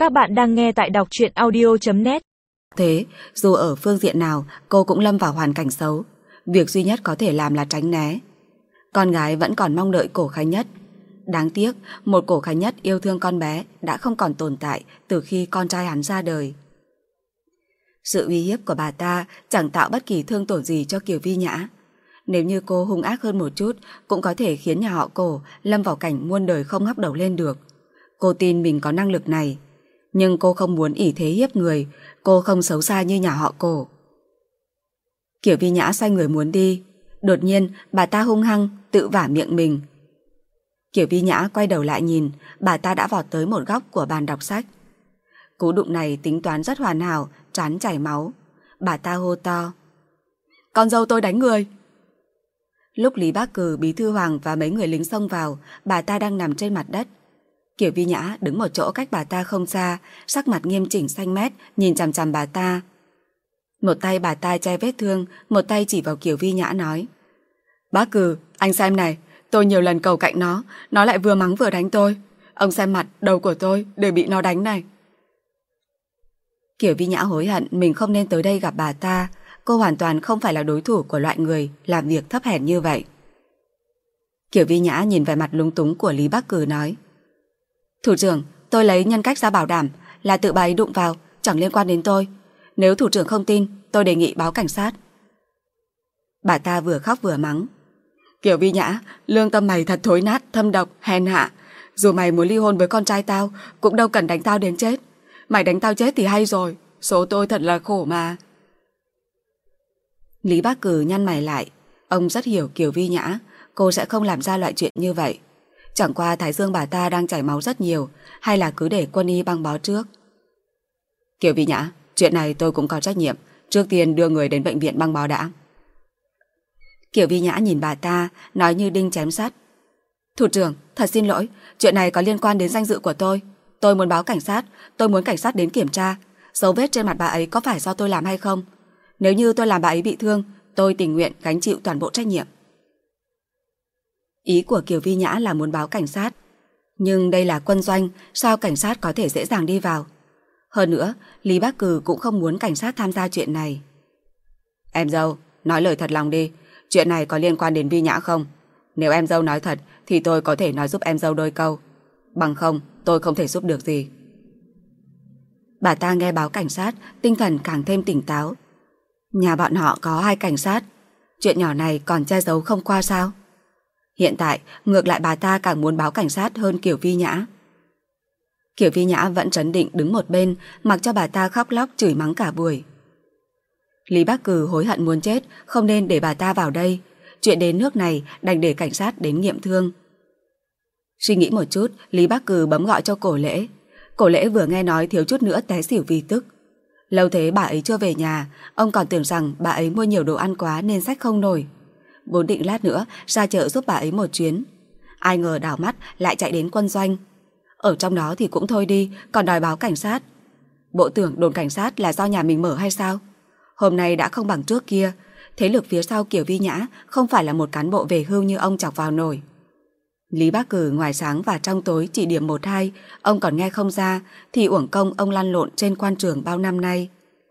Các bạn đang nghe tại đọc truyện audio.net. Thế, dù ở phương diện nào, cô cũng lâm vào hoàn cảnh xấu. Việc duy nhất có thể làm là tránh né. Con gái vẫn còn mong đợi Cổ Khánh Nhất. Đáng tiếc, một Cổ Khánh Nhất yêu thương con bé đã không còn tồn tại từ khi con trai hắn ra đời. Sự uy hiếp của bà ta chẳng tạo bất kỳ thương tổn gì cho Kiều Vi Nhã. Nếu như cô hung ác hơn một chút, cũng có thể khiến nhà họ Cổ lâm vào cảnh muôn đời không ngóc đầu lên được. Cô tin mình có năng lực này. Nhưng cô không muốn ỷ thế hiếp người. Cô không xấu xa như nhà họ Cổ. Kiều Vi Nhã xoay người muốn đi. Đột nhiên bà ta hung hăng tự vả miệng mình. Kiều Vi Nhã quay đầu lại nhìn, bà ta đã vọt tới một góc của bàn đọc sách. Cú đụng này tính toán rất hoàn hảo, trán chảy máu. Bà ta hô to: "Con dâu tôi đánh người!" Lúc Lý Bác Cừ, Bí Thư Hoàng và mấy người lính xông vào, bà ta đang nằm trên mặt đất. Kiều Vi Nhã đứng một chỗ cách bà ta không xa, sắc mặt nghiêm chỉnh xanh mét, nhìn chằm chằm bà ta. Một tay bà ta che vết thương, một tay chỉ vào Kiều Vi Nhã nói: "Bác Cừ, anh xem này, tôi nhiều lần cầu cạnh nó lại vừa mắng vừa đánh tôi. Ông xem mặt, đầu của tôi đều bị nó đánh này." Kiều Vi Nhã hối hận mình không nên tới đây gặp bà ta. Cô hoàn toàn không phải là đối thủ của loại người làm việc thấp hèn như vậy. Kiều Vi Nhã nhìn vẻ mặt lúng túng của Lý Bác Cừ nói: "Thủ trưởng, tôi lấy nhân cách ra bảo đảm là tự bà ấy đụng vào, chẳng liên quan đến tôi. Nếu thủ trưởng không tin, tôi đề nghị báo cảnh sát." Bà ta vừa khóc vừa mắng: "Kiều Vi Nhã, lương tâm mày thật thối nát, thâm độc, hèn hạ. Dù mày muốn ly hôn với con trai tao, cũng đâu cần đánh tao đến chết. Mày đánh tao chết thì hay rồi, số tôi thật là khổ mà." Lý Bác Cừ nhăn mày lại. Ông rất hiểu Kiều Vi Nhã, cô sẽ không làm ra loại chuyện như vậy. Chẳng qua thái dương bà ta đang chảy máu rất nhiều, hay là cứ để quân y băng bó trước. "Kiều Vi Nhã, chuyện này tôi cũng có trách nhiệm. Trước tiên đưa người đến bệnh viện băng bó đã." Kiều Vi Nhã nhìn bà ta, nói như đinh chém sắt: "Thủ trưởng, thật xin lỗi, chuyện này có liên quan đến danh dự của tôi. Tôi muốn báo cảnh sát, tôi muốn cảnh sát đến kiểm tra. Dấu vết trên mặt bà ấy có phải do tôi làm hay không? Nếu như tôi làm bà ấy bị thương, tôi tình nguyện gánh chịu toàn bộ trách nhiệm." Ý của Kiều Vi Nhã là muốn báo cảnh sát. Nhưng đây là quân doanh, sao cảnh sát có thể dễ dàng đi vào? Hơn nữa, Lý Bác Cừ cũng không muốn cảnh sát tham gia chuyện này. "Em dâu, nói lời thật lòng đi. Chuyện này có liên quan đến Vi Nhã không? Nếu em dâu nói thật thì tôi có thể nói giúp em dâu đôi câu. Bằng không, tôi không thể giúp được gì." Bà ta nghe báo cảnh sát, tinh thần càng thêm tỉnh táo. Nhà bọn họ có 2 cảnh sát. Chuyện nhỏ này còn che giấu không qua sao? Hiện tại, ngược lại bà ta càng muốn báo cảnh sát hơn Kiều Vi Nhã. Kiều Vi Nhã vẫn trấn định đứng một bên, mặc cho bà ta khóc lóc chửi mắng cả buổi. Lý Bác Cừ hối hận muốn chết, không nên để bà ta vào đây. Chuyện đến nước này đành để cảnh sát đến nghiệm thương. Suy nghĩ một chút, Lý Bác Cừ bấm gọi cho Cổ Lễ. Cổ Lễ vừa nghe nói thiếu chút nữa té xỉu vì tức. Lâu thế bà ấy chưa về nhà, ông còn tưởng rằng bà ấy mua nhiều đồ ăn quá nên xách không nổi. Vốn định lát nữa ra chợ giúp bà ấy một chuyến. Ai ngờ đảo mắt lại chạy đến quân doanh. Ở trong đó thì cũng thôi đi, còn đòi báo cảnh sát. Bộ tưởng đồn cảnh sát là do nhà mình mở hay sao? Hôm nay đã không bằng trước kia. Thế lực phía sau Kiều Vi Nhã không phải là một cán bộ về hưu như ông chọc vào nổi. Lý Bác Cừ ngoài sáng và trong tối chỉ điểm 1-2, ông còn nghe không ra, thì uổng công ông lăn lộn trên quan trường bao năm nay.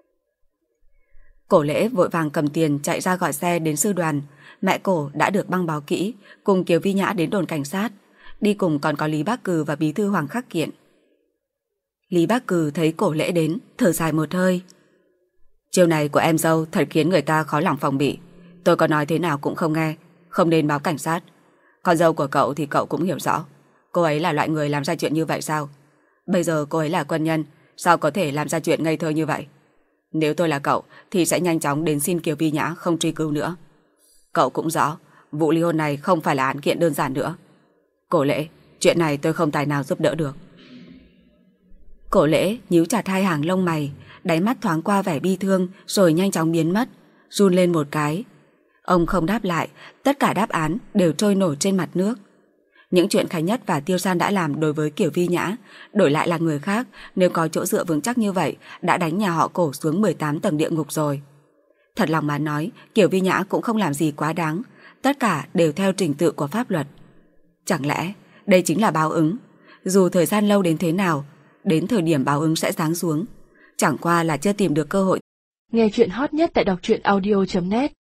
Cổ Lễ vội vàng cầm tiền chạy ra gọi xe đến sư đoàn. Mẹ Cổ đã được băng báo kỹ, cùng Kiều Vi Nhã đến đồn cảnh sát. Đi cùng còn có Lý Bác Cừ và Bí Thư Hoàng Khắc Kiện. Lý Bác Cừ thấy Cổ Lễ đến, thở dài một hơi. "Chiêu này của em dâu thật khiến người ta khó lòng phòng bị. Tôi có nói thế nào cũng không nghe, không nên báo cảnh sát. Con dâu của cậu thì cậu cũng hiểu rõ. Cô ấy là loại người làm ra chuyện như vậy sao? Bây giờ cô ấy là quân nhân, sao có thể làm ra chuyện ngây thơ như vậy? Nếu tôi là cậu thì sẽ nhanh chóng đến xin Kiều Vi Nhã không truy cứu nữa. Cậu cũng rõ, vụ ly hôn này không phải là án kiện đơn giản nữa. Cổ Lễ, chuyện này tôi không tài nào giúp đỡ được." Cổ Lễ nhíu chặt 2 hàng lông mày, đáy mắt thoáng qua vẻ bi thương rồi nhanh chóng biến mất, run lên một cái. Ông không đáp lại, tất cả đáp án đều trôi nổi trên mặt nước. Những chuyện Khánh Nhất và Tiêu San đã làm đối với Kiều Vi Nhã, đổi lại là người khác, nếu có chỗ dựa vững chắc như vậy, đã đánh nhà họ Cổ xuống 18 tầng địa ngục rồi. Thật lòng mà nói, Kiều Vi Nhã cũng không làm gì quá đáng, tất cả đều theo trình tự của pháp luật. Chẳng lẽ đây chính là báo ứng? Dù thời gian lâu đến thế nào, đến thời điểm báo ứng sẽ giáng xuống. Chẳng qua là chưa tìm được cơ hội. Nghe chuyện hot nhất tại đọc truyện audio.net